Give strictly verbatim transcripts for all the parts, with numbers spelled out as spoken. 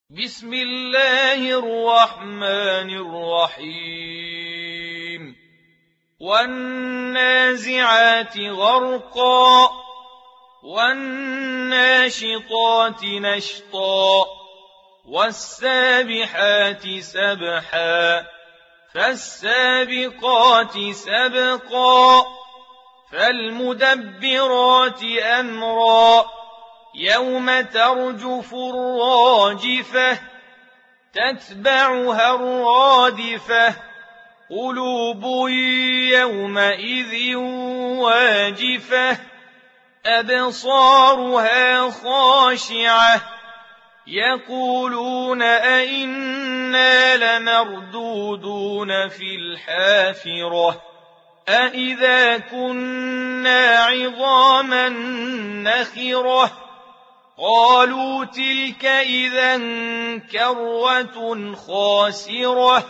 بسم الله الرحمن الرحيم والنازعات غرقا والناشطات نشطا والسابحات سبحا فالسابقات سبقا فالمدبرات أمرا يوم ترجف الراجفة تتبعها الرادفة قلوب يومئذ واجفة أبصارها خاشعة يقولون أئنا لمردودون في الحافرة أئذا كنا عظاما نخرة قالوا تلك إذا كرة خاسرة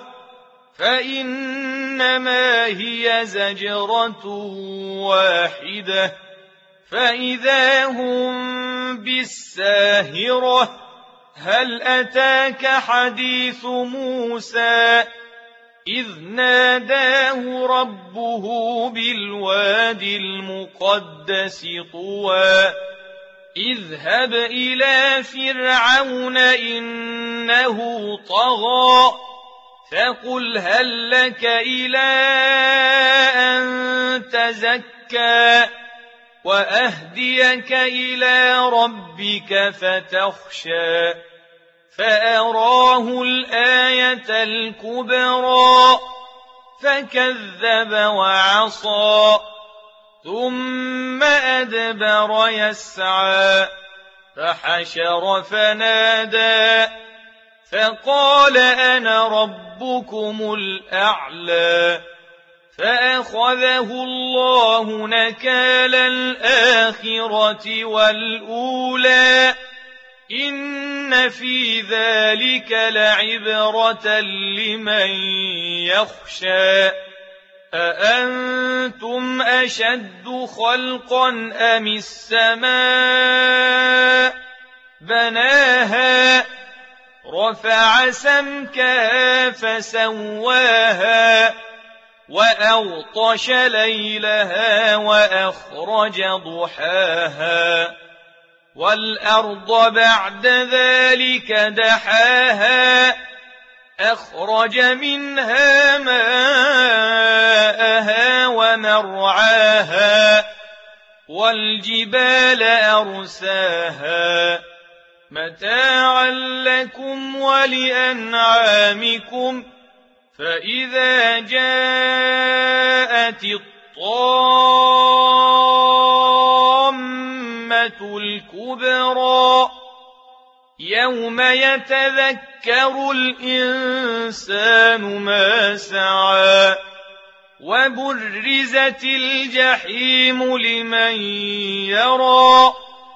فإنما هي زجرة واحدة فإذا هم بالساهرة هل أتاك حديث موسى إذ ناداه ربه بالوادي المقدس طوى اذهب إلى فرعون إنه طغى فقل هل لك إلى أن تزكى وأهديك إلى ربك فتخشى فأراه الآية الكبرى فكذب وعصى ثم أدبر يسعى فحشر فنادى فقال أنا ربكم الأعلى فأخذه الله نكال الآخرة والأولى إن في ذلك لعبرة لمن يخشى أأنتم أشد خلقا أم السماء بناها رفع سمكها فسواها وأغطش ليلها وأخرج ضحاها والأرض بعد ذلك دحاها أخرج منها ماءها ومرعاها والجبال أرساها متاعا لكم ولأنعامكم فإذا جاءت الطامة الكبرى يوم يتذكر الإنسان ما سعى وبرزت الجحيم لمن يرى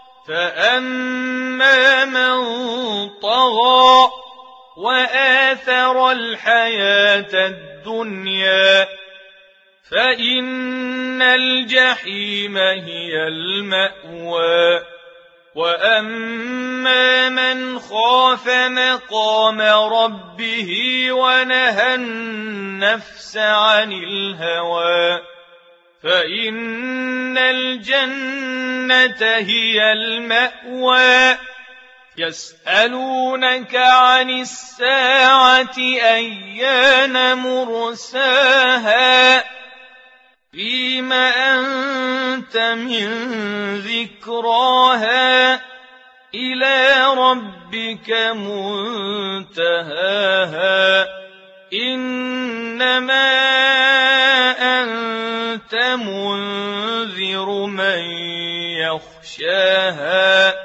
فأما من طغى وآثر الحياة الدنيا فإن الجحيم هي المأوى وأما من خاف مقام ربه ونهى النفس عن الهوى فإن الجنة هي المأوى يسألونك عن الساعة أيان مرساها فيم أنت من ذكراها إلى ربك منتهاها إنما أنت منذر من يخشاها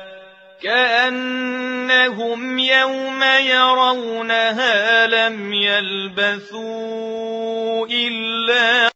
كأنهم يوم يرونها لم يلبثوا إلا